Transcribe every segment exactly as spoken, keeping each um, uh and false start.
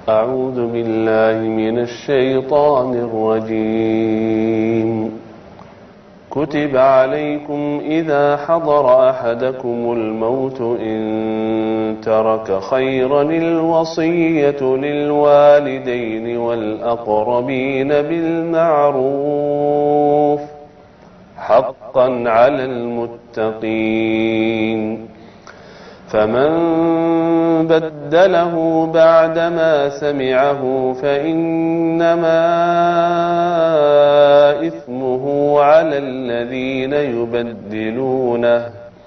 أعوذ بالله من الشيطان الرجيم كتب عليكم إذا حضر أحدكم الموت إن ترك خيرا الوصية للوالدين والأقربين بالمعروف حقا على المتقين فمن بدله بعدما سمعه فإنما إثمه على الذين يبدلونه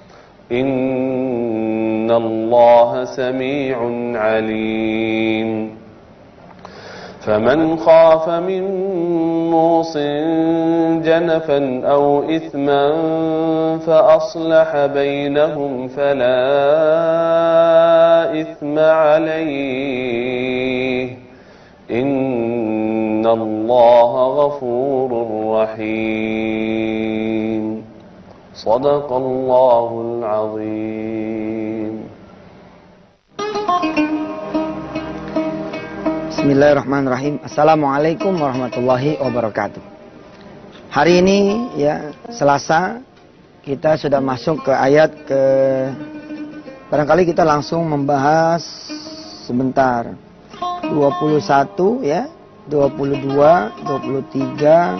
إن الله سميع عليم فمن خاف من موص جنفا أو إثما فأصلح بينهم فلا إثم عليه إن الله غفور رحيم صدق الله العظيم. Bismillahirrahmanirrahim. Assalamualaikum warahmatullahi wabarakatuh. Hari ini ya Selasa, kita sudah masuk ke ayat ke, barangkali kita langsung membahas sebentar dua puluh satu ya, dua puluh dua, dua puluh tiga,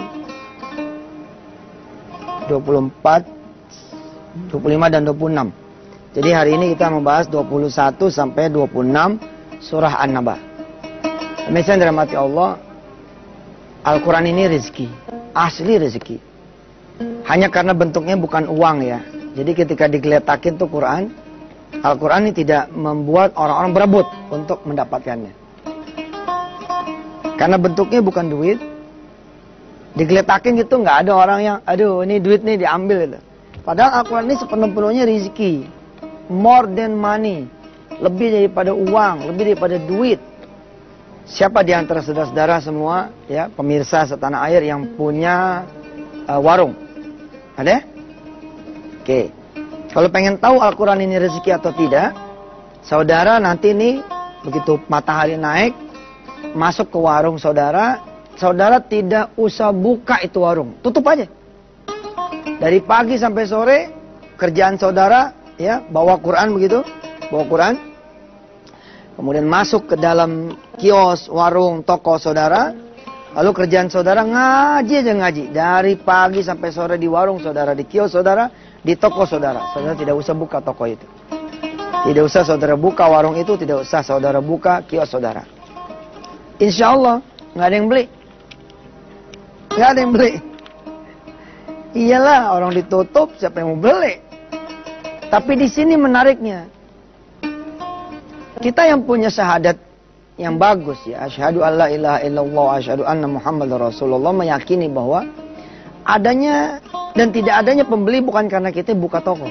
dua puluh empat, dua puluh lima dan dua puluh enam. Jadi hari ini kita membahas dua puluh satu sampai dua puluh enam surah An-Naba. Demikian dirahmati Allah, Al-Quran ini rezeki, asli rezeki. Hanya karena bentuknya bukan uang ya. Jadi ketika digeletakin tuh Quran, Al-Quran ini tidak membuat orang-orang berebut untuk mendapatkannya. Karena bentuknya bukan duit, digeletakin gitu nggak ada orang yang, aduh ini duit nih diambil gitu. Padahal Al-Quran ini sepenuh-penuhnya rezeki, more than money, lebih daripada uang, lebih daripada duit. Siapa di antara saudara-saudara semua ya, pemirsa setanah air yang punya uh, warung? Ada? Oke. Kalau pengen tahu Al-Quran ini rezeki atau tidak, saudara nanti nih begitu matahari naik, masuk ke warung saudara, saudara tidak usah buka itu warung, tutup aja. Dari pagi sampai sore kerjaan saudara ya, bawa Quran begitu, bawa Quran. Kemudian masuk ke dalam kios, warung, toko saudara. Lalu kerjaan saudara ngaji aja ngaji. Dari pagi sampai sore di warung saudara, di kios saudara, di toko saudara. Saudara tidak usah buka toko itu. Tidak usah saudara buka warung itu, tidak usah saudara buka kios saudara. Insya Allah nggak ada yang beli. Nggak ada yang beli. Iyalah, orang ditutup, siapa yang mau beli? Tapi di sini menariknya, kita yang punya syahadat yang bagus ya, asyhadu alla ilaha illallah, asyhadu anna muhammadar rasulullah, meyakini bahwa adanya dan tidak adanya pembeli bukan karena kita buka toko.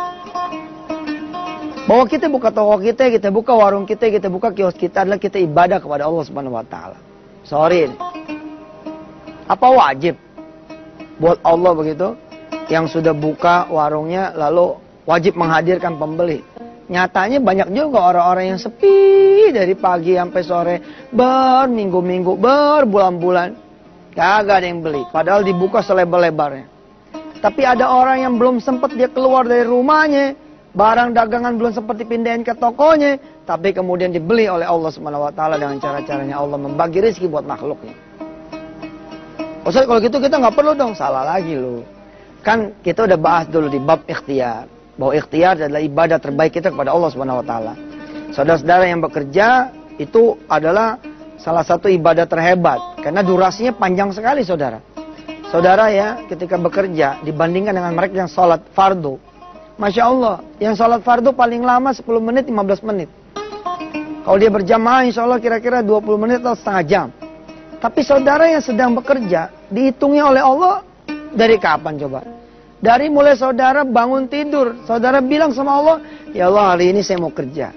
Bahwa kita buka toko kita, kita buka warung kita, kita buka kios kita adalah kita ibadah kepada Allah Subhanahu wa taala. Sorry. Apa wajib buat Allah begitu? Yang sudah buka warungnya lalu wajib menghadirkan pembeli. Nyatanya banyak juga orang-orang yang sepi dari pagi sampai sore, berminggu-minggu, berbulan-bulan, kagak ada yang beli. Padahal dibuka selebar-lebarnya. Tapi ada orang yang belum sempat dia keluar dari rumahnya, barang dagangan belum sempat dipindahin ke tokonya, tapi kemudian dibeli oleh Allah Subhanahu wa taala dengan cara-caranya Allah membagi rezeki buat makhluknya. Ustaz, kalau gitu kita nggak perlu dong, salah lagi loh. Kan kita udah bahas dulu di bab ikhtiar, bahwa ikhtiar adalah ibadah terbaik kita kepada Allah Subhanahu wa taala. Saudara-saudara yang bekerja itu adalah salah satu ibadah terhebat karena durasinya panjang sekali, saudara. Saudara ya, ketika bekerja dibandingkan dengan mereka yang sholat fardu, Masya Allah, yang sholat fardu paling lama sepuluh menit, lima belas menit. Kalau dia berjamaah insya Allah kira-kira dua puluh menit atau setengah jam. Tapi saudara yang sedang bekerja dihitungnya oleh Allah dari kapan coba? Dari mulai saudara bangun tidur, saudara bilang sama Allah, ya Allah hari ini saya mau kerja.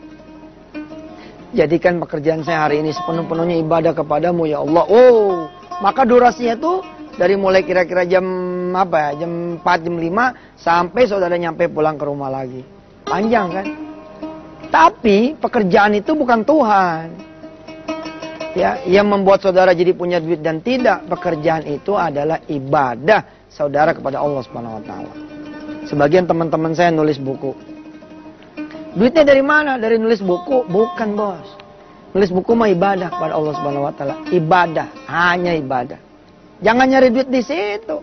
Jadikan pekerjaan saya hari ini sepenuh-penuhnya ibadah kepadamu ya Allah. Oh, maka durasinya tuh dari mulai kira-kira jam apa ya, jam empat, jam lima sampai saudara nyampe pulang ke rumah lagi. Panjang kan? Tapi pekerjaan itu bukan Tuhan. Ya, yang membuat saudara jadi punya duit dan tidak, pekerjaan itu adalah ibadah saudara kepada Allah Subhanahu wa taala. Sebagian teman-teman saya nulis buku. Duitnya dari mana? Dari nulis buku? Bukan, Bos. Nulis buku mah ibadah kepada Allah Subhanahu wa taala. Ibadah, hanya ibadah. Jangan nyari duit di situ.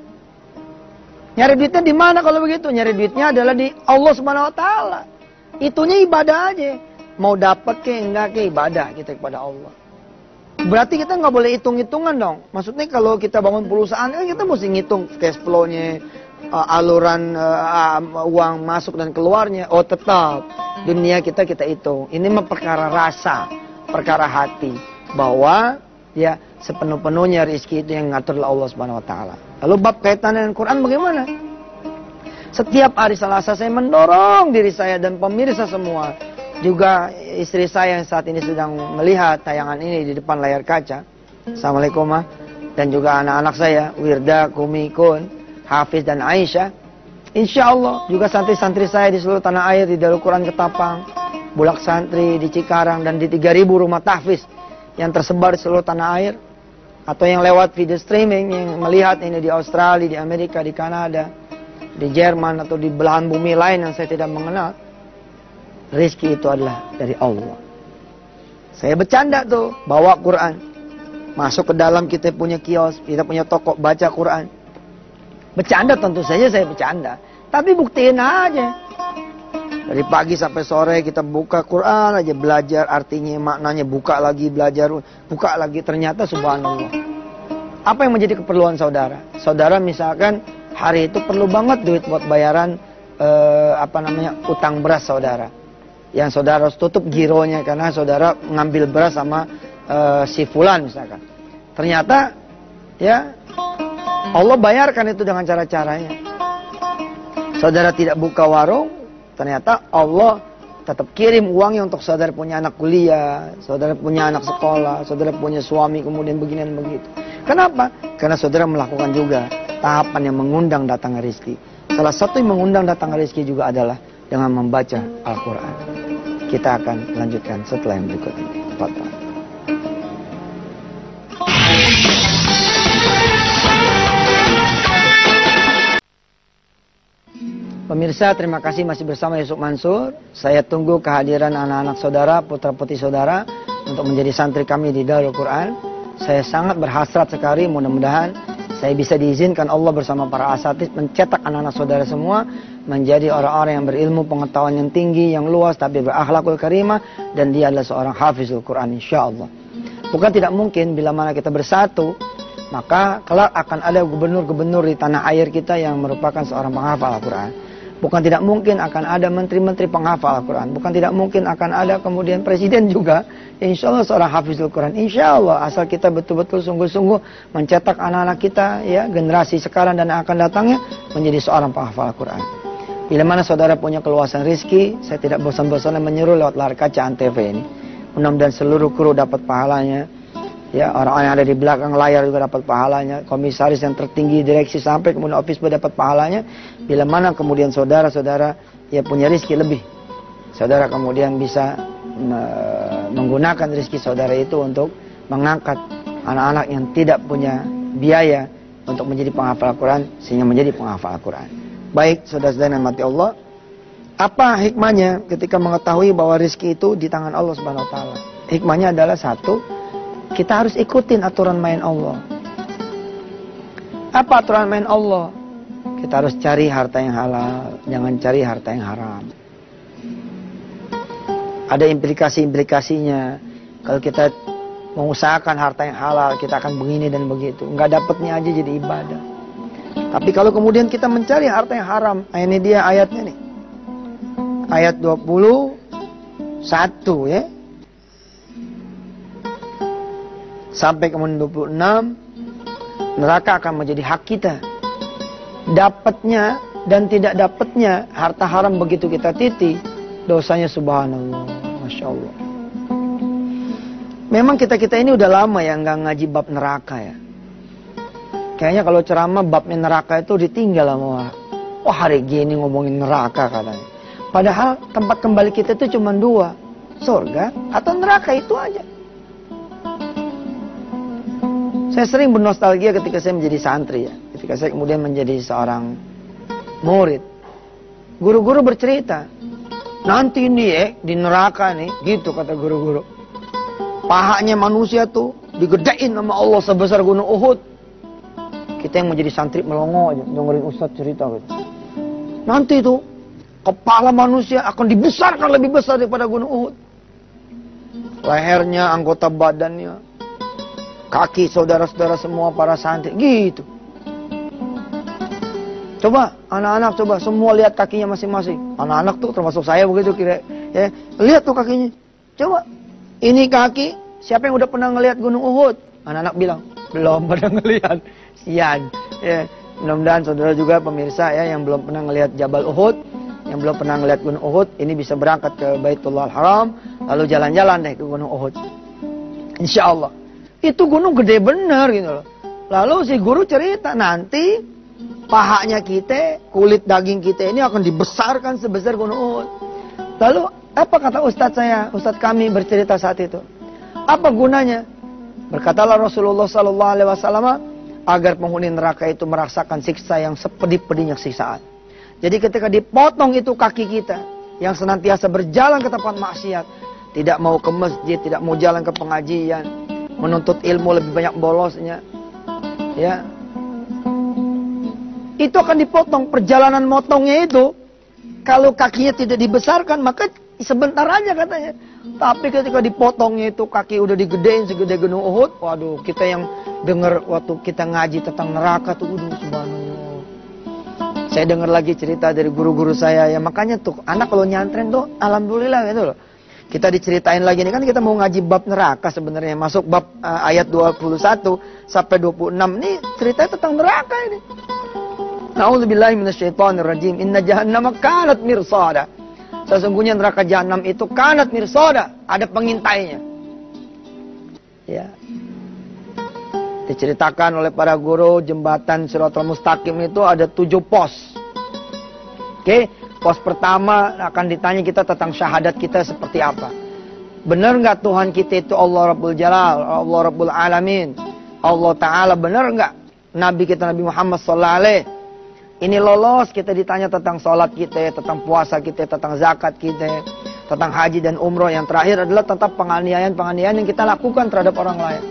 Nyari duitnya di mana kalau begitu? Nyari duitnya adalah di Allah Subhanahu wa taala. Itunya ibadah aja. Mau dapat ke enggak ke ibadah kita kepada Allah. Berarti kita nggak boleh hitung-hitungan dong. Maksudnya kalau kita bangun perusahaan kan kita mesti ngitung cash flow-nya, uh, aluran uh, uang masuk dan keluarnya. Oh tetap dunia kita kita hitung. Ini mah perkara rasa, perkara hati, bahwa ya sepenuh-penuhnya rezeki itu yang ngatur Allah Subhanahu wa taala. Lalu bab kaitan dengan Quran bagaimana? Setiap hari Selasa saya mendorong diri saya dan pemirsa semua, juga istri saya yang saat ini sedang melihat tayangan ini di depan layar kaca. Assalamualaikum ma. Dan juga anak-anak saya, Wirda, Kumi, Kun, Hafiz dan Aisyah. Insya Allah juga santri-santri saya di seluruh tanah air, di Darul Quran Ketapang, Bulak Santri, di Cikarang, dan di tiga ribu rumah tahfiz yang tersebar di seluruh tanah air. Atau yang lewat video streaming, yang melihat ini di Australia, di Amerika, di Kanada, di Jerman, atau di belahan bumi lain yang saya tidak mengenal. Rizki itu adalah dari Allah. Saya bercanda tuh, bawa Quran. Masuk ke dalam kita punya kios, kita punya toko baca Quran. Bercanda tentu saja saya bercanda. Tapi buktiin aja. Dari pagi sampai sore kita buka Quran aja, belajar artinya, maknanya, buka lagi, belajar, buka lagi. Ternyata subhanallah. Apa yang menjadi keperluan saudara? Saudara misalkan hari itu perlu banget duit buat bayaran eh, apa namanya utang beras saudara. Yang saudara harus tutup gironya karena saudara mengambil beras sama uh, si fulan misalkan. Ternyata ya Allah bayarkan itu dengan cara-caranya. Saudara tidak buka warung, ternyata Allah tetap kirim uangnya untuk saudara punya anak kuliah, saudara punya anak sekolah, saudara punya suami kemudian begini dan begitu. Kenapa? Karena saudara melakukan juga tahapan yang mengundang datangnya rezeki. Salah satu yang mengundang datangnya rezeki juga adalah dengan membaca Al-Quran. Kita akan lanjutkan setelah yang berikut ini. Fadhal. Pemirsa, terima kasih masih bersama Yusuf Mansur. Saya tunggu kehadiran anak-anak saudara, putra-putri saudara untuk menjadi santri kami di Darul Quran. Saya sangat berhasrat sekali, mudah-mudahan saya bisa diizinkan Allah bersama para asatidz mencetak anak-anak saudara semua menjadi orang-orang yang berilmu, pengetahuan yang tinggi, yang luas, tapi berakhlakul karimah, dan dia adalah seorang hafizul Quran insyaallah. Bukan tidak mungkin bila mana kita bersatu, maka kelak akan ada gubernur-gubernur di tanah air kita yang merupakan seorang penghafal Al-Quran. Bukan tidak mungkin akan ada menteri-menteri penghafal Al-Quran. Bukan tidak mungkin akan ada kemudian presiden juga, insya Allah seorang hafizul Quran. Insya Allah, asal kita betul-betul sungguh-sungguh mencetak anak-anak kita, ya generasi sekarang dan yang akan datangnya menjadi seorang penghafal Al-Quran. Bila mana saudara punya keluasan rizki, saya tidak bosan-bosan menyeru lewat layar kaca Antv ini. Mudah-mudahan seluruh kru dapat pahalanya. Ya, orang-orang yang ada di belakang layar juga dapat pahalanya. Komisaris yang tertinggi, direksi sampai kemudian office boy dapat pahalanya. Bila mana kemudian saudara-saudara ya punya rizki lebih, saudara kemudian bisa me- menggunakan rizki saudara itu untuk mengangkat anak-anak yang tidak punya biaya untuk menjadi penghafal Al-Quran sehingga menjadi penghafal Al-Quran. Baik, saudara-saudara yang mati Allah, apa hikmahnya ketika mengetahui bahwa rizki itu di tangan Allah Subhanahu wa taala? Hikmahnya adalah satu, kita harus ikutin aturan main Allah. Apa aturan main Allah? Kita harus cari harta yang halal, jangan cari harta yang haram. Ada implikasi-implikasinya. Kalau kita mengusahakan harta yang halal, kita akan begini dan begitu. Enggak dapatnya aja jadi ibadah. Tapi kalau kemudian kita mencari harta yang haram, ini dia ayatnya nih. Ayat dua puluh satu ya. Sampai kemudian dua puluh enam, neraka akan menjadi hak kita. Dapatnya dan tidak dapatnya harta haram begitu kita titi, dosanya subhanallah, masya Allah. Memang kita-kita ini udah lama ya nggak ngaji bab neraka ya. Kayaknya kalau ceramah babnya neraka itu ditinggal sama orang. Wah hari gini ngomongin neraka katanya. Padahal tempat kembali kita itu cuma dua, surga atau neraka itu aja. Saya sering bernostalgia ketika saya menjadi santri ya. Ketika saya kemudian menjadi seorang murid. Guru-guru bercerita. Nanti nih ya, di neraka nih, gitu kata guru-guru. Pahanya manusia tuh digedein sama Allah sebesar gunung Uhud. Kita yang menjadi santri melongo aja, dengerin Ustadz cerita gitu. Nanti tuh, kepala manusia akan dibesarkan lebih besar daripada gunung Uhud. Lehernya, anggota badannya, kaki saudara-saudara semua para santri, gitu. Coba, anak-anak coba, semua lihat kakinya masing-masing. Anak-anak tuh termasuk saya begitu kira. Ya, lihat tuh kakinya. Coba, ini kaki, siapa yang udah pernah ngelihat gunung Uhud? Anak-anak bilang, belum pernah ngelihat. Sian. Ya, mudah-mudahan saudara juga pemirsa ya yang belum pernah ngelihat Jabal Uhud, yang belum pernah ngelihat gunung Uhud, ini bisa berangkat ke Baitullah Haram, lalu jalan-jalan deh ke gunung Uhud. Insya Allah. Itu gunung gede bener gitu loh. Lalu si guru cerita nanti pahanya kita, kulit daging kita ini akan dibesarkan sebesar gunung Uhud. Lalu apa kata ustadz saya, ustadz kami bercerita saat itu? Apa gunanya? Berkatalah Rasulullah Sallallahu Alaihi Wasallam, agar penghuni neraka itu merasakan siksa yang sepedih-pedihnya siksaan. Jadi ketika dipotong itu kaki kita, yang senantiasa berjalan ke tempat maksiat, tidak mau ke masjid, tidak mau jalan ke pengajian, menuntut ilmu lebih banyak bolosnya, ya, itu akan dipotong. Perjalanan motongnya itu, kalau kakinya tidak dibesarkan, maka sebentar aja katanya. Tapi ketika dipotongnya itu kaki udah digedein segede gunung Uhud, waduh, kita yang dengar waktu kita ngaji tentang neraka tuh, waduh, subhanallah. Saya dengar lagi cerita dari guru-guru saya, ya makanya tuh anak kalau nyantren tuh alhamdulillah gitu loh. Kita diceritain lagi nih, kan kita mau ngaji bab neraka sebenarnya, masuk bab uh, ayat dua puluh satu sampai dua puluh enam nih ceritanya tentang neraka ini. Na'udzubillahi minasyaitonirrajim. Inna jahannama kanat mirsada. Sesungguhnya neraka jahanam itu kanat mirsada, ada pengintainya. Ya. Diceritakan oleh para guru, jembatan Shiratal Mustaqim itu ada tujuh pos. Oke, pos pertama akan ditanya kita tentang syahadat kita seperti apa. Benar nggak Tuhan kita itu Allah Rabbul Jalal, Allah Rabbul Alamin, Allah Ta'ala, benar nggak Nabi kita Nabi Muhammad Sallallahu Alaihi. Ini lolos, kita ditanya tentang sholat kita, tentang puasa kita, tentang zakat kita, tentang haji dan umroh. Yang terakhir adalah tentang penganiayaan-penganiayaan yang kita lakukan terhadap orang lain.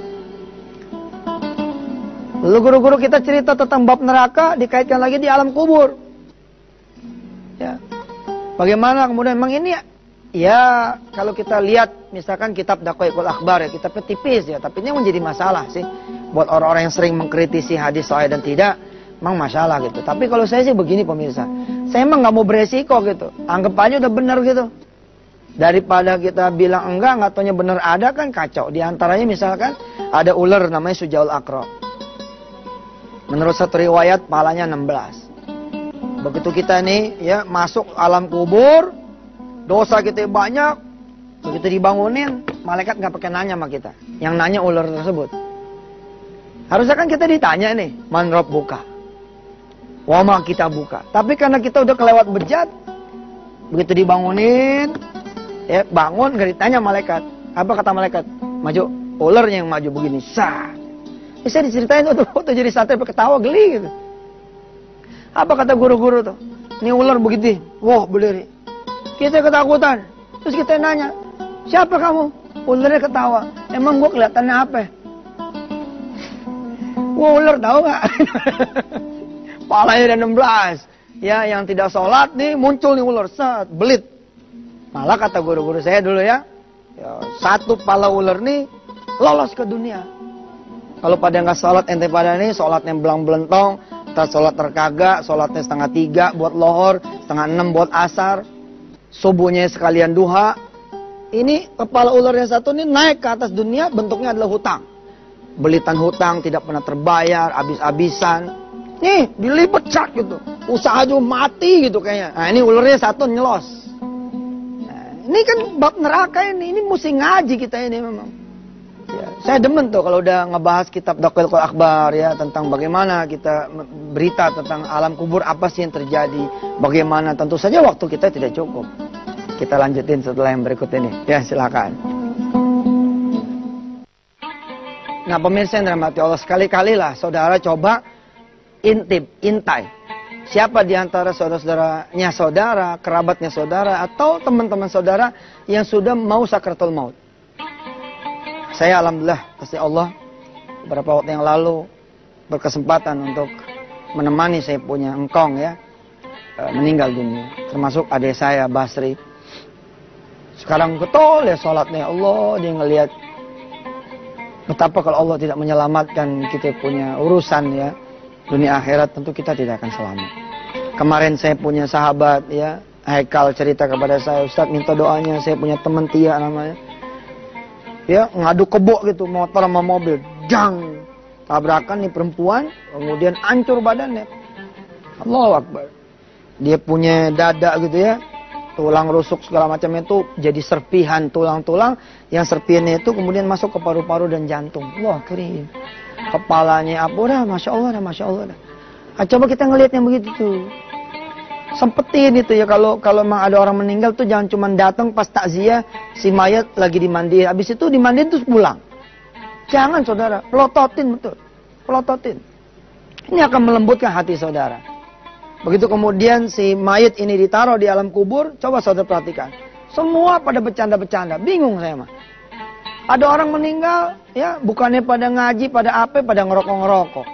Lalu guru-guru kita cerita tentang bab neraka, dikaitkan lagi di alam kubur. Ya. Bagaimana kemudian memang ini ya, ya kalau kita lihat misalkan kitab Daqaiqul Akhbar ya, kitabnya tipis ya, tapi ini menjadi masalah sih buat orang-orang yang sering mengkritisi hadis sahih dan tidak. Emang masalah gitu. Tapi kalau saya sih begini pemirsa, saya emang nggak mau beresiko gitu. Anggap aja udah benar gitu. Daripada kita bilang enggak, nggak taunya benar ada, kan kacau. Di antaranya misalkan ada ular namanya Sujaul Aqra. Menurut satu riwayat pahalanya enam belas. Begitu kita nih ya masuk alam kubur, dosa kita banyak, begitu dibangunin, malaikat nggak pakai nanya sama kita. Yang nanya ular tersebut. Harusnya kan kita ditanya nih, man rabbuka? Wama kita buka. Tapi karena kita udah kelewat bejat, begitu dibangunin, ya bangun gak ditanya malaikat. Apa kata malaikat? Maju. Ularnya yang maju begini. Sah. Bisa diceritain tuh, tuh jadi santri ketawa geli gitu. Apa kata guru-guru tuh? Ini ular begitu. Wah berdiri. Kita ketakutan. Terus kita nanya, siapa kamu? Ularnya ketawa. Emang gua kelihatannya apa? Wah ular tahu gak? Palanya ada enam belas. Ya, yang tidak sholat nih muncul nih ular, set, belit. Malah kata guru-guru saya dulu ya, ya satu pala ular nih lolos ke dunia. Kalau pada nggak sholat ente pada nih, sholatnya belang-belentong, tak sholat terkagak, sholatnya setengah tiga buat lohor, setengah enam buat asar, subuhnya sekalian duha. Ini kepala ular yang satu nih naik ke atas dunia, bentuknya adalah hutang. Belitan hutang tidak pernah terbayar, habis-habisan. Nih, dilipet cak gitu. Usaha juga mati gitu kayaknya. Nah, ini ularnya satu nyelos. Nah, ini kan bab neraka ini. Ini mesti ngaji kita ini memang. Ya, saya demen tuh kalau udah ngebahas kitab Daqaiqul Akhbar ya. Tentang bagaimana kita berita tentang alam kubur. Apa sih yang terjadi. Bagaimana. Tentu saja waktu kita tidak cukup. Kita lanjutin setelah yang berikut ini. Ya, silakan. Nah pemirsa yang dirahmati Allah, sekali-kali lah saudara coba intip, intai. Siapa di antara saudara-saudaranya saudara, kerabatnya saudara, atau teman-teman saudara yang sudah mau sakratul maut. Saya alhamdulillah, pasti Allah, beberapa waktu yang lalu berkesempatan untuk menemani saya punya engkong ya, meninggal dunia. Termasuk adik saya, Basri. Sekarang betul ya sholatnya Allah, dia ngelihat betapa kalau Allah tidak menyelamatkan kita punya urusan ya, dunia akhirat tentu kita tidak akan selamat. Kemarin saya punya sahabat ya, Haikal cerita kepada saya, Ustaz minta doanya, saya punya teman Tia namanya. Ya, ngadu kebo gitu, motor sama mobil, jang, tabrakan nih perempuan, kemudian hancur badannya. Allahu Akbar. Dia punya dada gitu ya, tulang rusuk segala macam itu jadi serpihan tulang-tulang, yang serpihannya itu kemudian masuk ke paru-paru dan jantung. Wah, kering. Kepalanya apa dah, masya Allah dah, masya Allah dah. Nah, coba kita ngelihat yang begitu tuh. Sempetin itu ya, kalau kalau memang ada orang meninggal tuh jangan cuma datang pas takziah si mayat lagi dimandiin, habis itu dimandiin terus pulang. Jangan saudara, pelototin betul, pelototin. Ini akan melembutkan hati saudara. Begitu kemudian si mayat ini ditaruh di alam kubur, coba saudara perhatikan. Semua pada bercanda-bercanda, bingung saya mah. Ada orang meninggal, ya bukannya pada ngaji, pada apa, pada ngerokok-ngerokok.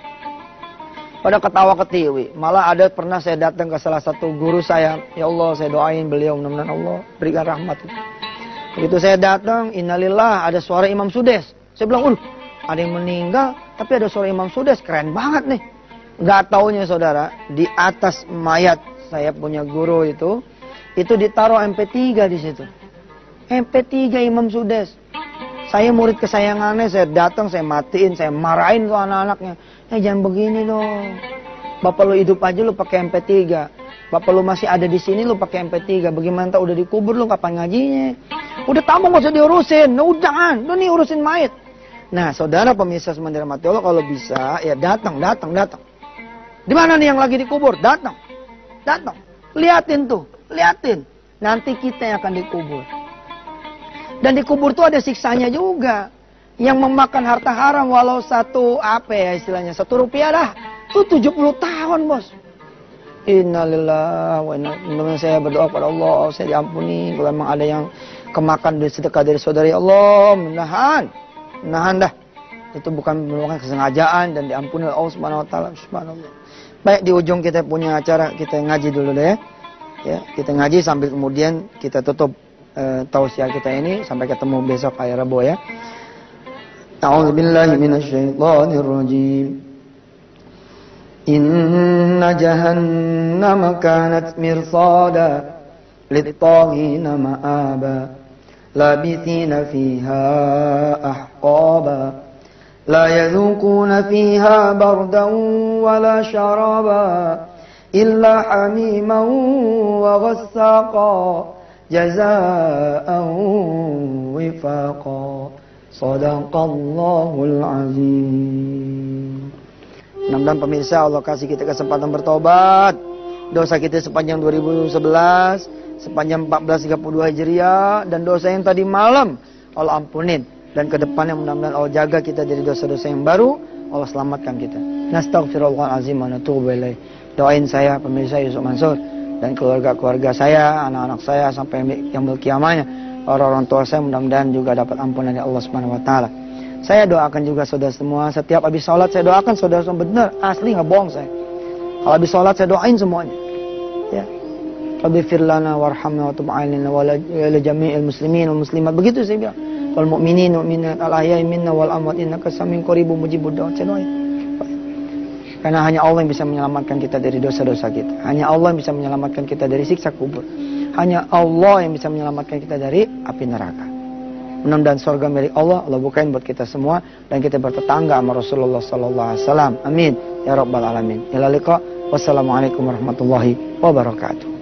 Pada ketawa-ketiwi. Malah ada pernah saya datang ke salah satu guru saya. Ya Allah, saya doain beliau, mudah-mudahan Allah berikan rahmat. Begitu saya datang, innalillah, ada suara Imam Sudes. Saya bilang, uh, ada yang meninggal, tapi ada suara Imam Sudes, keren banget nih. Gak taunya saudara, di atas mayat saya punya guru itu, itu ditaruh M P tiga di situ. M P tiga Imam Sudes. Saya murid kesayangannya, saya datang, saya matiin, saya marahin tuh anak-anaknya. Eh jangan begini dong. Bapak lu hidup aja lu pakai M P tiga. Bapak lu masih ada di sini lu pakai M P tiga. Bagaimana tak udah dikubur lu kapan ngajinya? Udah tamu gak usah diurusin. Nah, udah, lu nih urusin mayat. Nah, saudara pemirsa semua dirahmati Allah, kalau bisa ya datang, datang, datang. Di mana nih yang lagi dikubur? Datang. Datang. Liatin tuh, liatin. Nanti kita yang akan dikubur. Dan dikubur tuh ada siksanya juga. Yang memakan harta haram walau satu apa ya istilahnya, satu rupiah dah. Itu tujuh puluh tahun bos. Innalillahi wa inna ilaihi. Saya berdoa kepada Allah, saya diampuni. Kalau memang ada yang kemakan dari sedekah dari saudari Allah, menahan. Menahan dah. Itu bukan merupakan kesengajaan dan diampuni oleh Allah Subhanahu wa taala. Subhanallah. Baik, di ujung kita punya acara, kita ngaji dulu deh ya. Ya, kita ngaji sambil kemudian kita tutup uh, tausiah kita ini sampai ketemu besok hari Rabu ya. A'udzu billahi minasyaitonir rajim. Inna jahannama kanat mirsada lit-taghina ma'aba labithina fiha ahqaba la yadhuquna fiha bardan wala sharaba illa hamiman wa ghassaqa jazaa'an wifaqa. Shadaqallahul azim. Mudah-mudahan pemirsa Allah kasih kita kesempatan bertobat. Dosa kita sepanjang dua ribu sebelas, sepanjang empat belas tiga puluh dua Hijriah, dan dosa yang tadi malam Allah ampunin. Dan ke depannya mudah-mudahan Allah jaga kita dari dosa-dosa yang baru. Allah selamatkan kita. Nastaghfirullahalazim wa natubu ilaih. Doain saya pemirsa Yusuf Mansur dan keluarga-keluarga saya, anak-anak saya sampai yaumul qiyamah. Orang-orang tua saya mudah-mudahan juga dapat ampunan dari Allah Subhanahu wa taala. Saya doakan juga saudara semua, setiap habis sholat saya doakan saudara semua, benar, asli nggak bohong saya. Kalau habis sholat saya doain semuanya. Ya. Rabbighfir lana warhamna wa tub 'alaina wa la jami'il muslimin wal muslimat. Begitu saya bilang. Wal mu'minin wa minat al ahya'i minna wal amwat innaka saming qaribun mujibud da'wat. Saya doain. Karena hanya Allah yang bisa menyelamatkan kita dari dosa-dosa kita. Hanya Allah yang bisa menyelamatkan kita dari siksa kubur. Hanya Allah yang bisa menyelamatkan kita dari api neraka. Mudah-mudahan surga milik Allah, Allah bukain buat kita semua. Dan kita bertetangga sama Rasulullah sallallahu alaihi wasallam. Amin. Ya Rabbal Alamin. Ila liqa. Wassalamualaikum warahmatullahi wabarakatuh.